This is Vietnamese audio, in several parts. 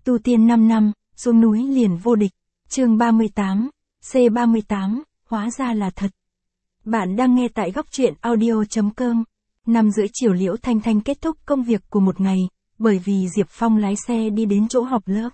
Tu tiên 5 năm, xuống núi liền vô địch. Chương 38, C38, hóa ra là thật. Bạn đang nghe tại góc truyện audio.com. 5:30 chiều Liễu Thanh Thanh kết thúc công việc của một ngày, bởi vì Diệp Phong lái xe đi đến chỗ họp lớp.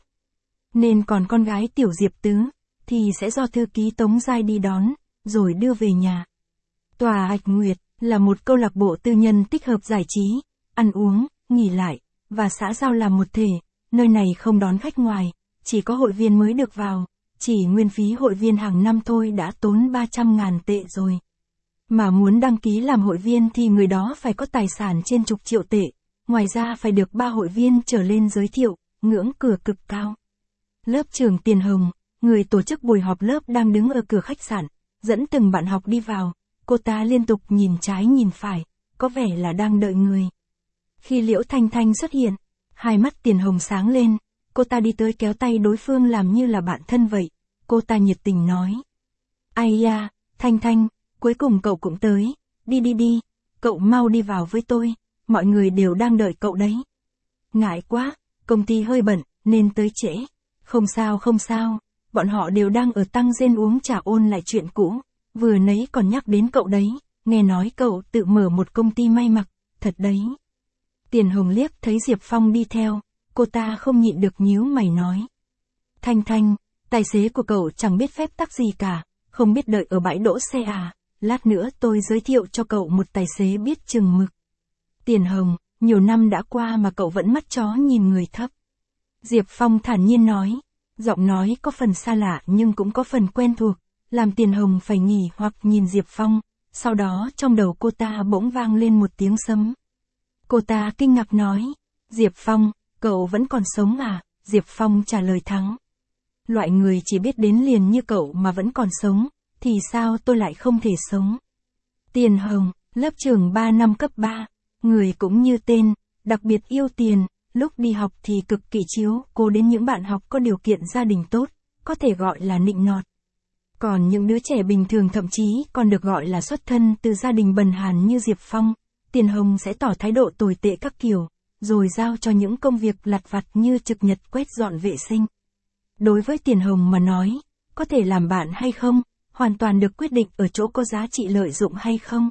Nên còn con gái tiểu Diệp Tứ, thì sẽ do thư ký Tống Giai đi đón, rồi đưa về nhà. Tòa Hạch Nguyệt là một câu lạc bộ tư nhân tích hợp giải trí, ăn uống, nghỉ lại, và xã giao làm một thể. Nơi này không đón khách ngoài, chỉ có hội viên mới được vào. Chỉ nguyên phí hội viên hàng năm thôi đã tốn 300.000 tệ rồi. Mà muốn đăng ký làm hội viên thì người đó phải có tài sản trên chục triệu tệ. Ngoài ra phải được 3 hội viên trở lên giới thiệu, ngưỡng cửa cực cao. Lớp trưởng Tiền Hồng, người tổ chức buổi họp lớp đang đứng ở cửa khách sạn, dẫn từng bạn học đi vào. Cô ta liên tục nhìn trái nhìn phải, có vẻ là đang đợi người. Khi Liễu Thanh Thanh xuất hiện, hai mắt Tiền Hồng sáng lên, cô ta đi tới kéo tay đối phương làm như là bạn thân vậy. Cô ta nhiệt tình nói. Ai da, Thanh Thanh, cuối cùng cậu cũng tới, đi, cậu mau đi vào với tôi, mọi người đều đang đợi cậu đấy. Ngại quá, công ty hơi bận, nên tới trễ. Không sao, bọn họ đều đang ở tăng gen uống trà ôn lại chuyện cũ, vừa nấy còn nhắc đến cậu đấy, nghe nói cậu tự mở một công ty may mặc, thật đấy. Tiền Hồng liếc thấy Diệp Phong đi theo, cô ta không nhịn được nhíu mày nói. Thanh Thanh, tài xế của cậu chẳng biết phép tắc gì cả, không biết đợi ở bãi đỗ xe à, lát nữa tôi giới thiệu cho cậu một tài xế biết chừng mực. Tiền Hồng, nhiều năm đã qua mà cậu vẫn mắt chó nhìn người thấp. Diệp Phong thản nhiên nói, giọng nói có phần xa lạ nhưng cũng có phần quen thuộc, làm Tiền Hồng phải nghỉ hoặc nhìn Diệp Phong, sau đó trong đầu cô ta bỗng vang lên một tiếng sấm. Cô ta kinh ngạc nói, Diệp Phong, cậu vẫn còn sống à? Diệp Phong trả lời thắng. Loại người chỉ biết đến liền như cậu mà vẫn còn sống, thì sao tôi lại không thể sống? Tiền Hồng, lớp trưởng 3 năm cấp 3, người cũng như tên, đặc biệt yêu tiền, lúc đi học thì cực kỳ chiếu cố đến những bạn học có điều kiện gia đình tốt, có thể gọi là nịnh nọt. Còn những đứa trẻ bình thường thậm chí còn được gọi là xuất thân từ gia đình bần hàn như Diệp Phong, Tiền Hồng sẽ tỏ thái độ tồi tệ các kiểu, rồi giao cho những công việc lặt vặt như trực nhật quét dọn vệ sinh. Đối với Tiền Hồng mà nói, có thể làm bạn hay không, hoàn toàn được quyết định ở chỗ có giá trị lợi dụng hay không.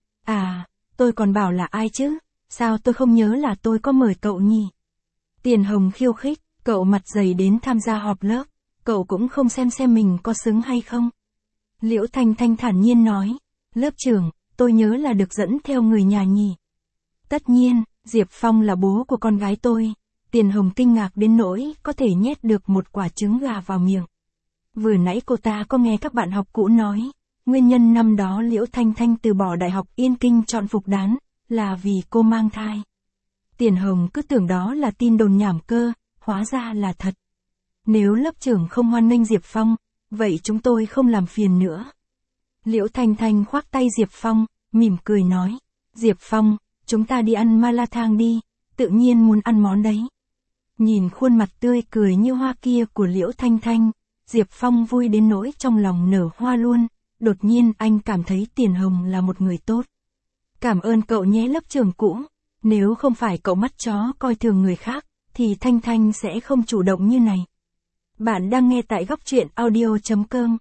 À, tôi còn bảo là ai chứ, sao tôi không nhớ là tôi có mời cậu nhỉ? Tiền Hồng khiêu khích, cậu mặt dày đến tham gia họp lớp, cậu cũng không xem mình có xứng hay không. Liễu Thanh Thanh thản nhiên nói, lớp trưởng, tôi nhớ là được dẫn theo người nhà nhỉ. Tất nhiên, Diệp Phong là bố của con gái tôi. Tiền Hồng kinh ngạc đến nỗi có thể nhét được một quả trứng gà vào miệng. Vừa nãy cô ta có nghe các bạn học cũ nói, nguyên nhân năm đó Liễu Thanh Thanh từ bỏ Đại học Yên Kinh chọn Phục Đán, là vì cô mang thai. Tiền Hồng cứ tưởng đó là tin đồn nhảm cơ, hóa ra là thật. Nếu lớp trưởng không hoan nghênh Diệp Phong, vậy chúng tôi không làm phiền nữa. Liễu Thanh Thanh khoác tay Diệp Phong, mỉm cười nói, Diệp Phong, chúng ta đi ăn ma la thang đi, tự nhiên muốn ăn món đấy. Nhìn khuôn mặt tươi cười như hoa kia của Liễu Thanh Thanh, Diệp Phong vui đến nỗi trong lòng nở hoa luôn, đột nhiên anh cảm thấy Tiền Hồng là một người tốt. Cảm ơn cậu nhé lớp trưởng cũ, nếu không phải cậu mắt chó coi thường người khác, thì Thanh Thanh sẽ không chủ động như này. Bạn đang nghe tại góc truyện audio.com.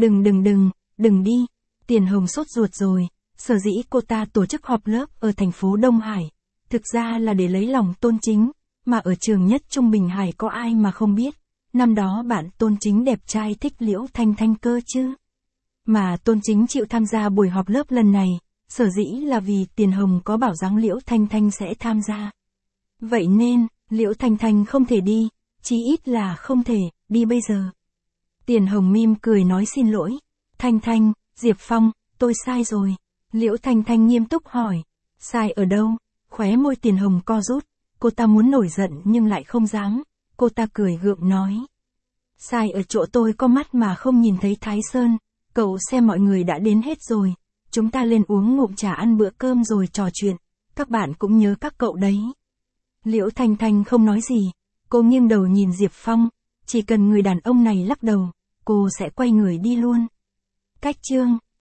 Đừng đi, Tiền Hồng sốt ruột rồi, sở dĩ cô ta tổ chức họp lớp ở thành phố Đông Hải, thực ra là để lấy lòng Tôn Chính, mà ở trường nhất Trung Bình Hải có ai mà không biết, năm đó bạn Tôn Chính đẹp trai thích Liễu Thanh Thanh cơ chứ. Mà Tôn Chính chịu tham gia buổi họp lớp lần này, sở dĩ là vì Tiền Hồng có bảo rằng Liễu Thanh Thanh sẽ tham gia. Vậy nên, Liễu Thanh Thanh không thể đi, chí ít là không thể đi bây giờ. Tiền Hồng mỉm cười nói xin lỗi. Thanh Thanh, Diệp Phong, tôi sai rồi. Liễu Thanh Thanh nghiêm túc hỏi. Sai ở đâu? Khóe môi Tiền Hồng co rút. Cô ta muốn nổi giận nhưng lại không dám. Cô ta cười gượng nói. Sai ở chỗ tôi có mắt mà không nhìn thấy Thái Sơn. Cậu xem mọi người đã đến hết rồi. Chúng ta lên uống ngụm trà ăn bữa cơm rồi trò chuyện. Các bạn cũng nhớ các cậu đấy. Liễu Thanh Thanh không nói gì. Cô nghiêng đầu nhìn Diệp Phong. Chỉ cần người đàn ông này lắc đầu, cô sẽ quay người đi luôn. Cách chương